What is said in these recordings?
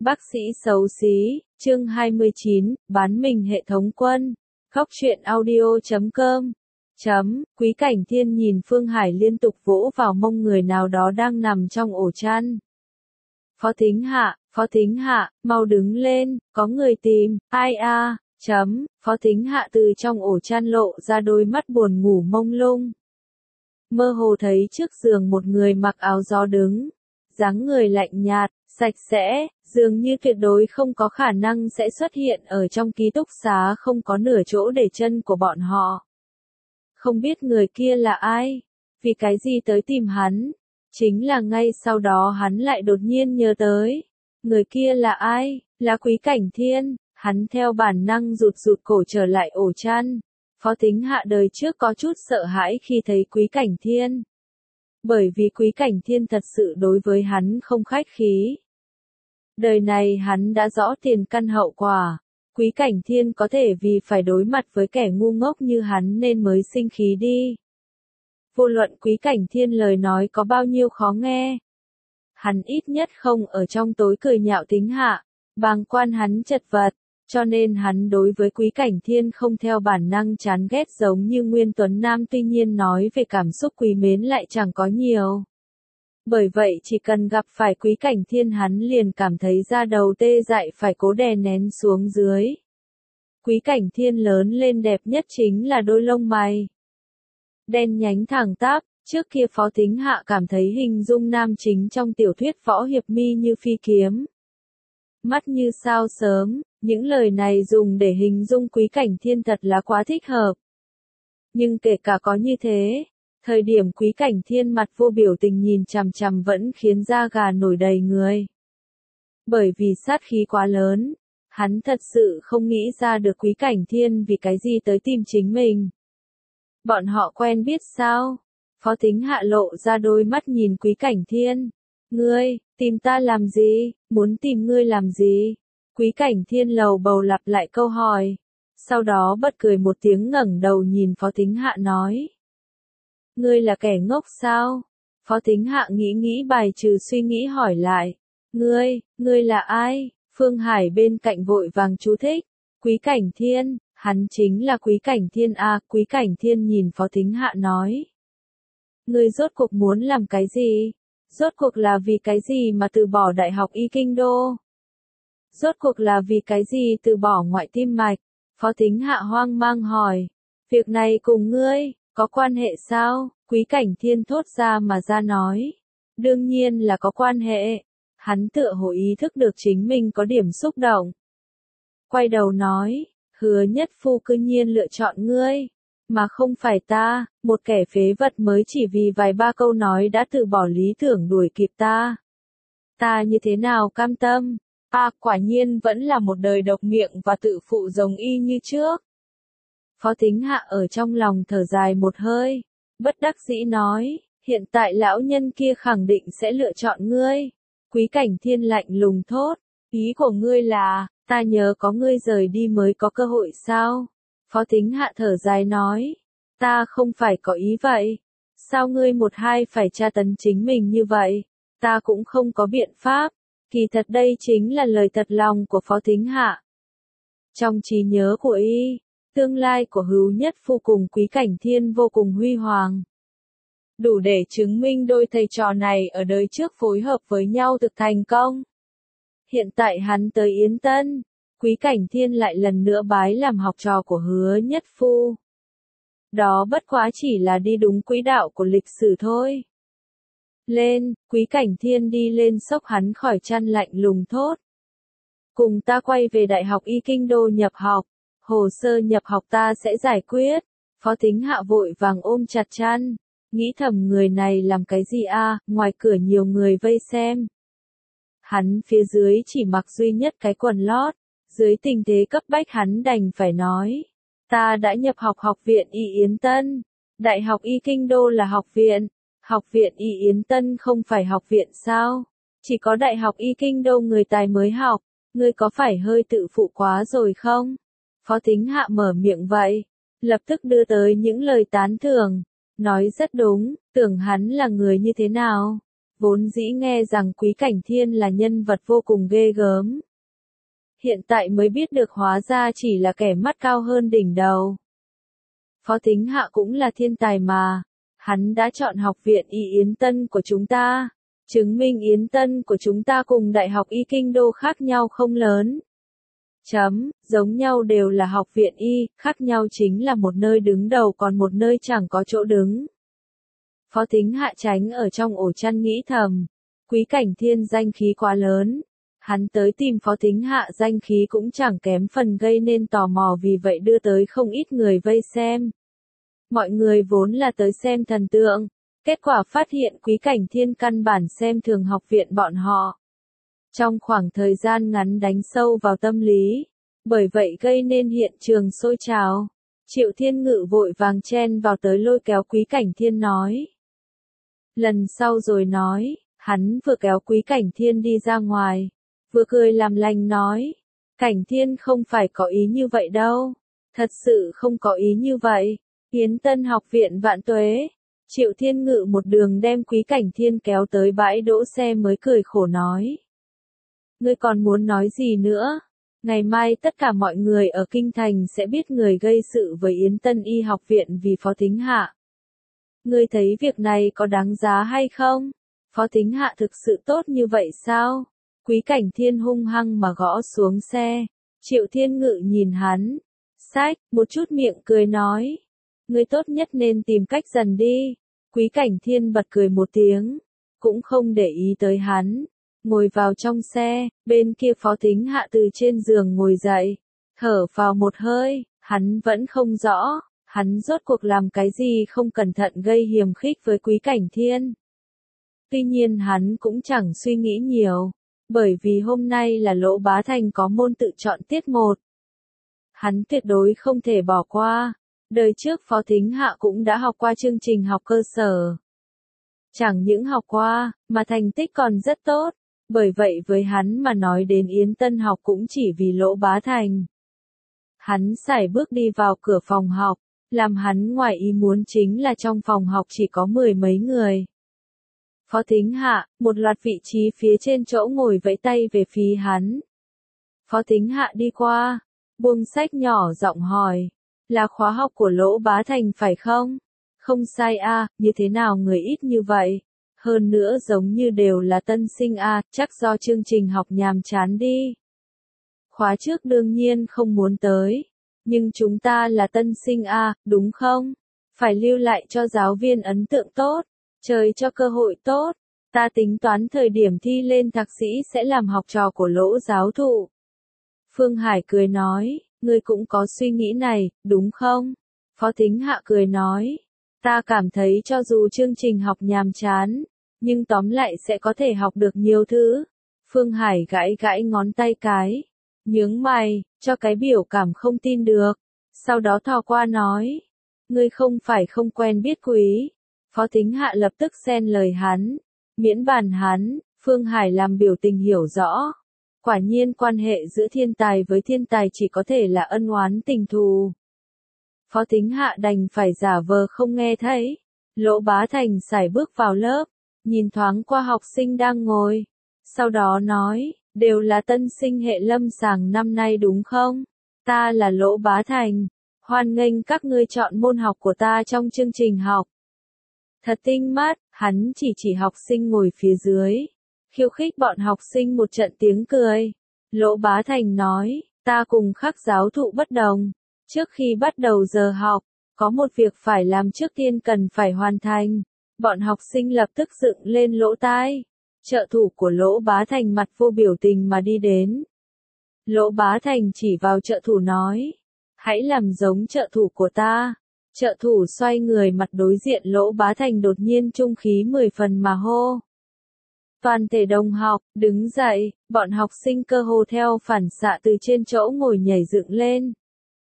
Bác sĩ xấu xí, chương 29, bán mình hệ thống quân. Góc truyện audio.com. Quý Cảnh Thiên nhìn Phương Hải liên tục vỗ vào mông người nào đó đang nằm trong ổ chăn. Phó Thính Hạ, mau đứng lên, có người tìm, ai a? Phó Thính Hạ từ trong ổ chăn lộ ra đôi mắt buồn ngủ mông lung. Mơ hồ thấy trước giường một người mặc áo gió đứng, dáng người lạnh nhạt, sạch sẽ, dường như tuyệt đối không có khả năng sẽ xuất hiện ở trong ký túc xá không có nửa chỗ để chân của bọn họ. Không biết người kia là ai, vì cái gì tới tìm hắn. Chính là ngay sau đó hắn lại đột nhiên nhớ tới. Người kia là ai? Là Quý Cảnh Thiên. Hắn theo bản năng rụt cổ trở lại ổ chăn. Phó Thính Hạ đời trước có chút sợ hãi khi thấy Quý Cảnh Thiên. Bởi vì Quý Cảnh Thiên thật sự đối với hắn không khách khí. Đời này hắn đã rõ tiền căn hậu quả. Quý Cảnh Thiên có thể vì phải đối mặt với kẻ ngu ngốc như hắn nên mới sinh khí đi. Vô luận Quý Cảnh Thiên lời nói có bao nhiêu khó nghe. Hắn ít nhất không ở trong tối cười nhạo Thính Hạ, bàng quan hắn chật vật, cho nên hắn đối với Quý Cảnh Thiên không theo bản năng chán ghét giống như Nguyên Tuấn Nam, tuy nhiên nói về cảm xúc quý mến lại chẳng có nhiều. Bởi vậy chỉ cần gặp phải Quý Cảnh Thiên hắn liền cảm thấy da đầu tê dại phải cố đè nén xuống dưới. Quý Cảnh Thiên lớn lên đẹp nhất chính là đôi lông mày đen nhánh thẳng tắp, trước kia Phó Thính Hạ cảm thấy hình dung nam chính trong tiểu thuyết võ hiệp mi như phi kiếm, mắt như sao sớm, những lời này dùng để hình dung Quý Cảnh Thiên thật là quá thích hợp. Nhưng kể cả có như thế, thời điểm Quý Cảnh Thiên mặt vô biểu tình nhìn chằm chằm vẫn khiến da gà nổi đầy người. Bởi vì sát khí quá lớn, hắn thật sự không nghĩ ra được Quý Cảnh Thiên vì cái gì tới tìm chính mình. Bọn họ quen biết sao? Phó Thính Hạ lộ ra đôi mắt nhìn Quý Cảnh Thiên. Ngươi, tìm ta làm gì? Muốn tìm ngươi làm gì? Quý Cảnh Thiên lầu bầu lặp lại câu hỏi. Sau đó bật cười một tiếng ngẩng đầu nhìn Phó Thính Hạ nói. Ngươi là kẻ ngốc sao? Phó Thính Hạ nghĩ bài trừ suy nghĩ hỏi lại. Ngươi là ai? Phương Hải bên cạnh vội vàng chú thích. Quý Cảnh Thiên, hắn chính là Quý Cảnh Thiên à? Quý Cảnh Thiên nhìn Phó Thính Hạ nói. Ngươi rốt cuộc muốn làm cái gì? Rốt cuộc là vì cái gì mà từ bỏ Đại học Y Kinh Đô? Rốt cuộc là vì cái gì từ bỏ ngoại tim mạch? Phó Thính Hạ hoang mang hỏi. Việc này cùng ngươi có quan hệ sao? Quý Cảnh Thiên thốt ra mà ra nói. Đương nhiên là có quan hệ. Hắn tựa hồ ý thức được chính mình có điểm xúc động. Quay đầu nói, Hứa Nhất Phu cư nhiên lựa chọn ngươi, mà không phải ta, một kẻ phế vật mới chỉ vì vài ba câu nói đã từ bỏ lý tưởng đuổi kịp ta. Ta như thế nào cam tâm? Quả nhiên vẫn là một đời độc miệng và tự phụ giống y như trước. Phó Thính Hạ ở trong lòng thở dài một hơi, bất đắc dĩ nói, hiện tại lão nhân kia khẳng định sẽ lựa chọn ngươi. Quý Cảnh Thiên lạnh lùng thốt, ý của ngươi là, ta nhớ có ngươi rời đi mới có cơ hội sao? Phó Thính Hạ thở dài nói, ta không phải có ý vậy. Sao ngươi một hai phải tra tấn chính mình như vậy? Ta cũng không có biện pháp. Kỳ thật đây chính là lời thật lòng của Phó Thính Hạ. Trong trí nhớ của y, tương lai của Hứa Nhất Phu cùng Quý Cảnh Thiên vô cùng huy hoàng. Đủ để chứng minh đôi thầy trò này ở đời trước phối hợp với nhau thực thành công. Hiện tại hắn tới Yến Tân, Quý Cảnh Thiên lại lần nữa bái làm học trò của Hứa Nhất Phu. Đó bất quá chỉ là đi đúng quỹ đạo của lịch sử thôi. Lên, Quý Cảnh Thiên đi lên xốc hắn khỏi chăn lạnh lùng thốt. Cùng ta quay về Đại học Y Kinh Đô nhập học, hồ sơ nhập học ta sẽ giải quyết. Phó Thính Hạ vội vàng ôm chặt chăn, nghĩ thầm người này làm cái gì ngoài cửa nhiều người vây xem. Hắn phía dưới chỉ mặc duy nhất cái quần lót, dưới tình thế cấp bách hắn đành phải nói. Ta đã nhập học Học viện Y Yến Tân, Đại học Y Kinh Đô là học viện. Học viện Y Yến Tân không phải học viện sao? Chỉ có Đại học Y Kinh Đô người tài mới học, ngươi có phải hơi tự phụ quá rồi không? Phó Thính Hạ mở miệng vậy, lập tức đưa tới những lời tán thưởng, nói rất đúng, tưởng hắn là người như thế nào? vốn dĩ nghe rằng Quý Cảnh Thiên là nhân vật vô cùng ghê gớm. Hiện tại mới biết được hóa ra chỉ là kẻ mắt cao hơn đỉnh đầu. Phó Thính Hạ cũng là thiên tài mà. Hắn đã chọn học viện Y Yến Tân của chúng ta. Chứng minh Yến Tân của chúng ta cùng Đại học Y Kinh Đô khác nhau không lớn. Giống nhau đều là học viện Y, khác nhau chính là một nơi đứng đầu còn một nơi chẳng có chỗ đứng. Phó Thính Hạ tránh ở trong ổ chăn nghĩ thầm. Quý Cảnh Thiên danh khí quá lớn. Hắn tới tìm Phó Thính Hạ danh khí cũng chẳng kém phần gây nên tò mò vì vậy đưa tới không ít người vây xem. Mọi người vốn là tới xem thần tượng. Kết quả phát hiện Quý Cảnh Thiên căn bản xem thường học viện bọn họ. Trong khoảng thời gian ngắn đánh sâu vào tâm lý. Bởi vậy gây nên hiện trường sôi trào. Triệu Thiên Ngự vội vàng chen vào tới lôi kéo Quý Cảnh Thiên nói. Lần sau rồi nói, hắn vừa kéo Quý Cảnh Thiên đi ra ngoài. Vừa cười làm lành nói. Cảnh Thiên không phải có ý như vậy đâu. Thật sự không có ý như vậy. Yến Tân học viện vạn tuế. Triệu Thiên Ngự một đường đem Quý Cảnh Thiên kéo tới bãi đỗ xe mới cười khổ nói. Ngươi còn muốn nói gì nữa? Ngày mai tất cả mọi người ở Kinh Thành sẽ biết người gây sự với Yến Tân Y học viện vì Phó Thính Hạ. Ngươi thấy việc này có đáng giá hay không? Phó Thính Hạ thực sự tốt như vậy sao? Quý Cảnh Thiên hung hăng mà gõ xuống xe. Triệu Thiên Ngự nhìn hắn. Sách, một chút miệng cười nói. Ngươi tốt nhất nên tìm cách dần đi. Quý Cảnh Thiên bật cười một tiếng. Cũng không để ý tới hắn. Ngồi vào trong xe, bên kia Phó Thính Hạ từ trên giường ngồi dậy. Thở vào một hơi, hắn vẫn không rõ. Hắn rốt cuộc làm cái gì không cẩn thận gây hiềm khích với Quý Cảnh Thiên. Tuy nhiên hắn cũng chẳng suy nghĩ nhiều. Bởi vì hôm nay là Lỗ Bá Thành có môn tự chọn tiết 1. Hắn tuyệt đối không thể bỏ qua. Đời trước Phó Thính Hạ cũng đã học qua chương trình học cơ sở. Chẳng những học qua, mà thành tích còn rất tốt. Bởi vậy với hắn mà nói đến Yến Tân học cũng chỉ vì Lỗ Bá Thành. Hắn sải bước đi vào cửa phòng học. Làm hắn ngoài ý muốn chính là trong phòng học chỉ có 10 mấy người. Phó Thính Hạ, một loạt vị trí phía trên chỗ ngồi vẫy tay về phía hắn. Phó Thính Hạ đi qua, buông sách nhỏ giọng hỏi, là khóa học của Lỗ Bá Thành phải không? Không sai a, như thế nào người ít như vậy? Hơn nữa giống như đều là tân sinh a, chắc do chương trình học nhàm chán đi. Khóa trước đương nhiên không muốn tới, nhưng chúng ta là tân sinh a, đúng không? Phải lưu lại cho giáo viên ấn tượng tốt. Trời cho cơ hội tốt, ta tính toán thời điểm thi lên thạc sĩ sẽ làm học trò của Lỗ giáo thụ. Phương Hải cười nói, ngươi cũng có suy nghĩ này, đúng không? Phó Thính Hạ cười nói, ta cảm thấy cho dù chương trình học nhàm chán, nhưng tóm lại sẽ có thể học được nhiều thứ. Phương Hải gãi gãi ngón tay cái, nhướng mày, cho cái biểu cảm không tin được. Sau đó thò qua nói, ngươi không phải không quen biết Quý. Phó Thính Hạ lập tức xen lời hắn, miễn bàn hắn, Phương Hải làm biểu tình hiểu rõ. Quả nhiên quan hệ giữa thiên tài với thiên tài chỉ có thể là ân oán tình thù. Phó Thính Hạ đành phải giả vờ không nghe thấy. Lỗ Bá Thành sải bước vào lớp, nhìn thoáng qua học sinh đang ngồi. Sau đó nói, đều là tân sinh hệ lâm sàng năm nay đúng không? Ta là Lỗ Bá Thành, hoan nghênh các ngươi chọn môn học của ta trong chương trình học. Thật tinh mắt, hắn chỉ học sinh ngồi phía dưới. Khiêu khích bọn học sinh một trận tiếng cười. Lỗ Bá Thành nói, ta cùng các giáo thụ bất đồng. Trước khi bắt đầu giờ học, có một việc phải làm trước tiên cần phải hoàn thành. Bọn học sinh lập tức dựng lên lỗ tai. Trợ thủ của Lỗ Bá Thành mặt vô biểu tình mà đi đến. Lỗ Bá Thành chỉ vào trợ thủ nói, hãy làm giống trợ thủ của ta. Trợ thủ xoay người mặt đối diện Lỗ Bá Thành đột nhiên trung khí 10 phần mà hô. Toàn thể đồng học, đứng dậy, bọn học sinh cơ hồ theo phản xạ từ trên chỗ ngồi nhảy dựng lên.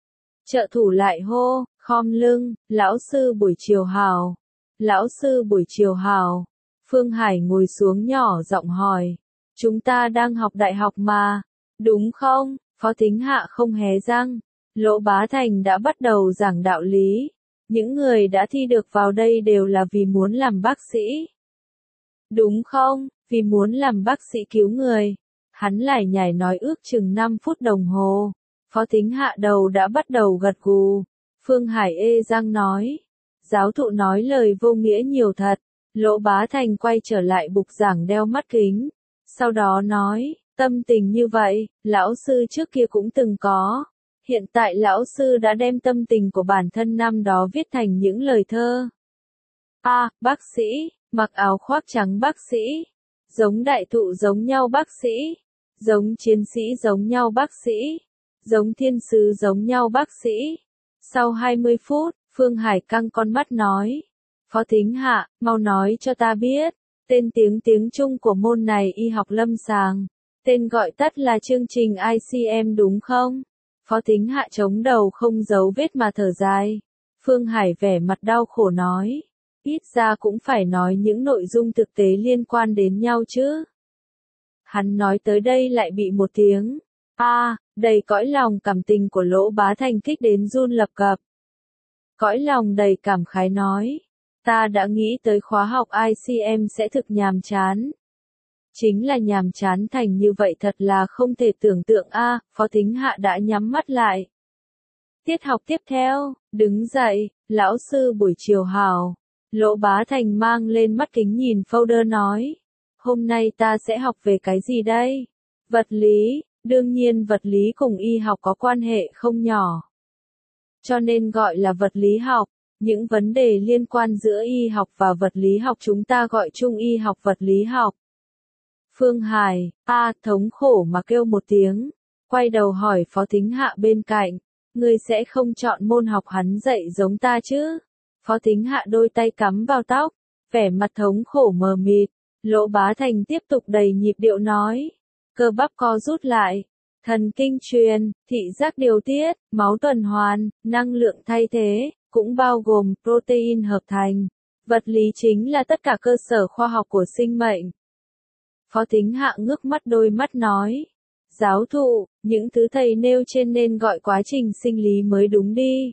Trợ thủ lại hô, khom lưng, lão sư buổi chiều hào. Lão sư buổi chiều hào. Phương Hải ngồi xuống nhỏ giọng hỏi, chúng ta đang học đại học mà, đúng không? Phó Thính Hạ không hé răng. Lỗ Bá Thành đã bắt đầu giảng đạo lý. Những người đã thi được vào đây đều là vì muốn làm bác sĩ. đúng không? Vì muốn làm bác sĩ cứu người. Hắn lải nhải nói ước chừng 5 phút đồng hồ. Phó Thính Hạ đầu đã bắt đầu gật gù. Phương Hải ê răng nói. Giáo thụ nói lời vô nghĩa nhiều thật. Lỗ Bá Thành quay trở lại bục giảng đeo mắt kính. Sau đó nói, tâm tình như vậy, lão sư trước kia cũng từng có. Hiện tại lão sư đã đem tâm tình của bản thân năm đó viết thành những lời thơ. Bác sĩ, mặc áo khoác trắng bác sĩ. Giống đại thụ giống nhau bác sĩ. Giống chiến sĩ giống nhau bác sĩ. Giống thiên sứ giống nhau bác sĩ. Sau 20 phút, Phương Hải căng con mắt nói. Phó Thính Hạ, mau nói cho ta biết. Tên tiếng Trung của môn này y học lâm sàng. Tên gọi tắt là chương trình ICM đúng không? Phó Thính Hạ chống đầu không giấu vết mà thở dài. Phương Hải vẻ mặt đau khổ nói. Ít ra cũng phải nói những nội dung thực tế liên quan đến nhau chứ. Hắn nói tới đây lại bị một tiếng. Đầy cõi lòng cảm tình của Lỗ Bá Thành kích đến run lập cập. Cõi lòng đầy cảm khái nói. Ta đã nghĩ tới khóa học ICM sẽ thực nhàm chán. Chính là nhàm chán thành như vậy thật là không thể tưởng tượng Phó Thính Hạ đã nhắm mắt lại. Tiết học tiếp theo, đứng dậy, lão sư buổi chiều hảo. Lỗ Bá Thành mang lên mắt kính nhìn folder nói. Hôm nay ta sẽ học về cái gì đây? Vật lý, đương nhiên vật lý cùng y học có quan hệ không nhỏ. Cho nên gọi là vật lý học. Những vấn đề liên quan giữa y học và vật lý học chúng ta gọi chung y học vật lý học. Phương Hải, thống khổ mà kêu một tiếng, quay đầu hỏi Phó Thính Hạ bên cạnh, ngươi sẽ không chọn môn học hắn dạy giống ta chứ? Phó Thính Hạ đôi tay cắm vào tóc, vẻ mặt thống khổ mờ mịt. Lỗ Bá Thành tiếp tục đầy nhịp điệu nói, cơ bắp co rút lại, thần kinh truyền, thị giác điều tiết, máu tuần hoàn, năng lượng thay thế, cũng bao gồm protein hợp thành. Vật lý chính là tất cả cơ sở khoa học của sinh mệnh. Phó Thính Hạ ngước mắt đôi mắt nói, giáo thụ, những thứ thầy nêu trên nên gọi quá trình sinh lý mới đúng đi.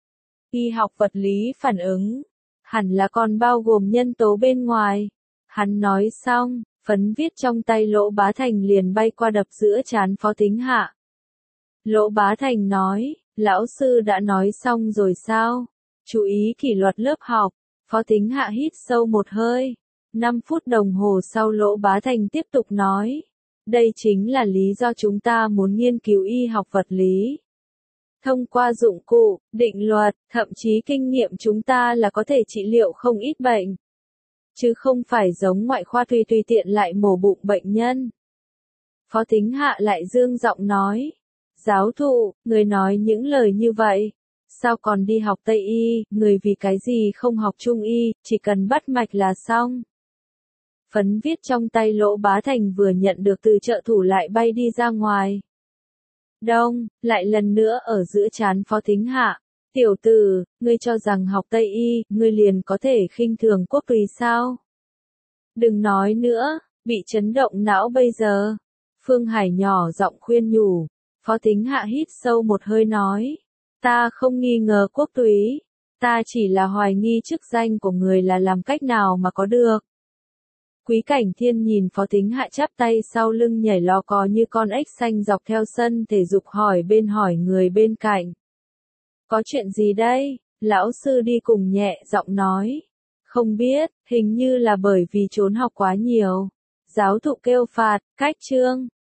Y học vật lý phản ứng, hẳn là còn bao gồm nhân tố bên ngoài. Hắn nói xong, phấn viết trong tay Lỗ Bá Thành liền bay qua đập giữa trán Phó Thính Hạ. Lỗ Bá Thành nói, lão sư đã nói xong rồi sao? Chú ý kỷ luật lớp học. Phó Thính Hạ hít sâu một hơi. 5 phút đồng hồ sau Lỗ Bá Thành tiếp tục nói. Đây chính là lý do chúng ta muốn nghiên cứu y học vật lý. Thông qua dụng cụ, định luật, thậm chí kinh nghiệm chúng ta là có thể trị liệu không ít bệnh. Chứ không phải giống ngoại khoa tùy tiện lại mổ bụng bệnh nhân. Phó Thính Hạ lại dương giọng nói. Giáo thụ, người nói những lời như vậy. Sao còn đi học Tây Y, người vì cái gì không học Trung Y, chỉ cần bắt mạch là xong. Phấn viết trong tay Lỗ Bá Thành vừa nhận được từ trợ thủ lại bay đi ra ngoài. Đông, lại lần nữa ở giữa trán Phó Thính Hạ. Tiểu tử, ngươi cho rằng học Tây Y, ngươi liền có thể khinh thường quốc tùy sao? Đừng nói nữa, bị chấn động não bây giờ. Phương Hải nhỏ giọng khuyên nhủ. Phó Thính Hạ hít sâu một hơi nói. Ta không nghi ngờ quốc túy. Ta chỉ là hoài nghi chức danh của người là làm cách nào mà có được. Quý Cảnh Thiên nhìn Phó Thính Hạ chắp tay sau lưng nhảy lò cò như con ếch xanh dọc theo sân thể dục hỏi người bên cạnh. Có chuyện gì đây? Lão sư đi cùng nhẹ giọng nói. Không biết, hình như là bởi vì trốn học quá nhiều. Giáo thụ kêu phạt, cách chương.